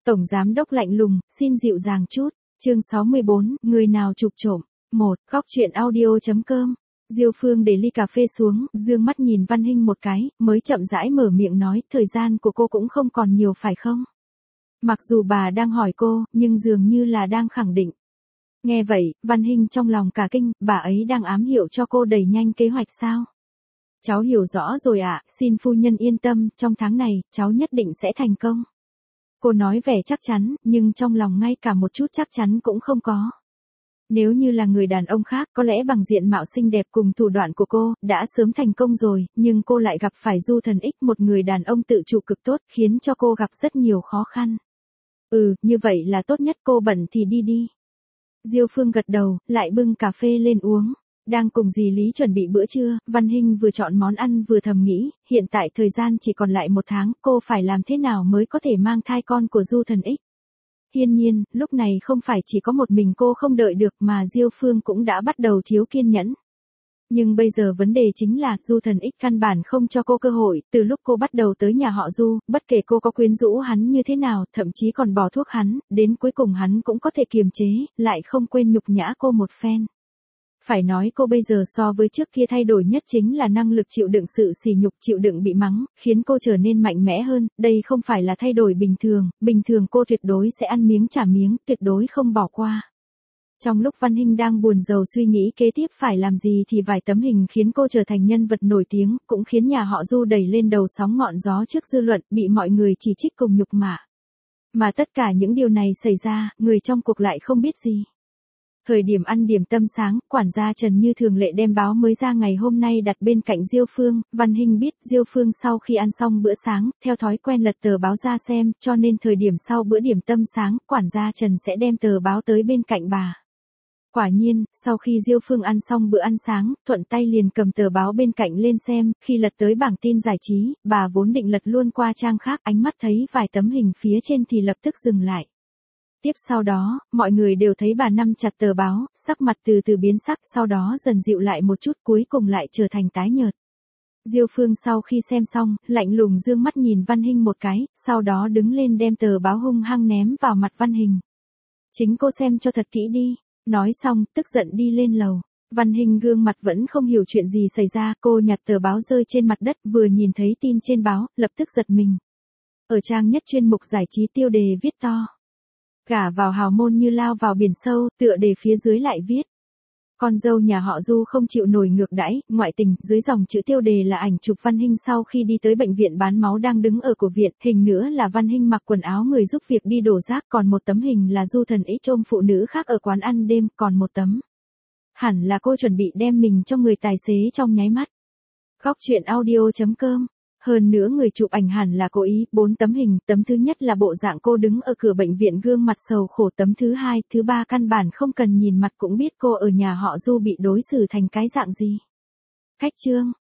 Tổng giám đốc lạnh lùng, xin dịu dàng chút. Chương 64, người nào chụp trộm. 1. Góc truyện audio.com. Diêu Phương để ly cà phê xuống, dương mắt nhìn Văn Hinh một cái, mới chậm rãi mở miệng nói, thời gian của cô cũng không còn nhiều phải không? Mặc dù bà đang hỏi cô, nhưng dường như là đang khẳng định. Nghe vậy, Văn Hinh trong lòng cả kinh, bà ấy đang ám hiệu cho cô đẩy nhanh kế hoạch sao? Cháu hiểu rõ rồi ạ, xin phu nhân yên tâm, trong tháng này, cháu nhất định sẽ thành công. Cô nói vẻ chắc chắn, nhưng trong lòng ngay cả một chút chắc chắn cũng không có. Nếu như là người đàn ông khác, có lẽ bằng diện mạo xinh đẹp cùng thủ đoạn của cô, đã sớm thành công rồi, nhưng cô lại gặp phải Du Thần X, một người đàn ông tự chủ cực tốt, khiến cho cô gặp rất nhiều khó khăn. Như vậy là tốt nhất, cô bận thì đi đi. Diêu Phương gật đầu, lại bưng cà phê lên uống. Đang cùng dì Lý chuẩn bị bữa trưa, Văn Hinh vừa chọn món ăn vừa thầm nghĩ, hiện tại thời gian chỉ còn lại 1 tháng, cô phải làm thế nào mới có thể mang thai con của Du Thần X. Hiển nhiên, lúc này không phải chỉ có một mình cô không đợi được mà Diêu Phương cũng đã bắt đầu thiếu kiên nhẫn. Nhưng bây giờ vấn đề chính là Du Thần X căn bản không cho cô cơ hội, từ lúc cô bắt đầu tới nhà họ Du, bất kể cô có quyến rũ hắn như thế nào, thậm chí còn bỏ thuốc hắn, đến cuối cùng hắn cũng có thể kiềm chế, lại không quên nhục nhã cô một phen. Phải nói cô bây giờ so với trước kia thay đổi nhất chính là năng lực chịu đựng sự sỉ nhục, chịu đựng bị mắng, khiến cô trở nên mạnh mẽ hơn, đây không phải là thay đổi bình thường cô tuyệt đối sẽ ăn miếng trả miếng, tuyệt đối không bỏ qua. Trong lúc Văn Hinh đang buồn rầu suy nghĩ kế tiếp phải làm gì thì vài tấm hình khiến cô trở thành nhân vật nổi tiếng, cũng khiến nhà họ Du đẩy lên đầu sóng ngọn gió trước dư luận, bị mọi người chỉ trích cùng nhục mạ. Mà tất cả những điều này xảy ra, người trong cuộc lại không biết gì. Thời điểm ăn điểm tâm sáng, quản gia Trần như thường lệ đem báo mới ra ngày hôm nay đặt bên cạnh Diêu Phương, Văn Hinh biết Diêu Phương sau khi ăn xong bữa sáng, theo thói quen lật tờ báo ra xem, cho nên thời điểm sau bữa điểm tâm sáng, quản gia Trần sẽ đem tờ báo tới bên cạnh bà. Quả nhiên, sau khi Diêu Phương ăn xong bữa ăn sáng, thuận tay liền cầm tờ báo bên cạnh lên xem, khi lật tới bảng tin giải trí, bà vốn định lật luôn qua trang khác, ánh mắt thấy vài tấm hình phía trên thì lập tức dừng lại. Tiếp sau đó, mọi người đều thấy bà nắm chặt tờ báo, sắc mặt từ từ biến sắc, sau đó dần dịu lại một chút, cuối cùng lại trở thành tái nhợt. Diêu Phương sau khi xem xong, lạnh lùng dương mắt nhìn Văn Hinh một cái, sau đó đứng lên đem tờ báo hung hăng ném vào mặt Văn Hinh. Chính cô xem cho thật kỹ đi. Nói xong, tức giận đi lên lầu. Văn Hinh gương mặt vẫn không hiểu chuyện gì xảy ra, cô nhặt tờ báo rơi trên mặt đất, vừa nhìn thấy tin trên báo, lập tức giật mình. Ở trang nhất chuyên mục giải trí tiêu đề viết to. Gả vào hào môn như lao vào biển sâu, tựa đề phía dưới lại viết. Con dâu nhà họ Du không chịu nổi ngược đãi, ngoại tình, dưới dòng chữ tiêu đề là ảnh chụp Văn Hinh sau khi đi tới bệnh viện bán máu đang đứng ở cổ viện, hình nữa là Văn Hinh mặc quần áo người giúp việc đi đổ rác, còn một tấm hình là Du Thần X ôm phụ nữ khác ở quán ăn đêm, còn một tấm. Hẳn là cô chuẩn bị đem mình cho người tài xế trong nháy mắt. Góc truyện audio.com. Hơn nữa người chụp ảnh hẳn là cố ý, 4 tấm hình, tấm thứ nhất là bộ dạng cô đứng ở cửa bệnh viện gương mặt sầu khổ, tấm thứ 2, thứ 3 căn bản không cần nhìn mặt cũng biết cô ở nhà họ Du bị đối xử thành cái dạng gì. Khách chương.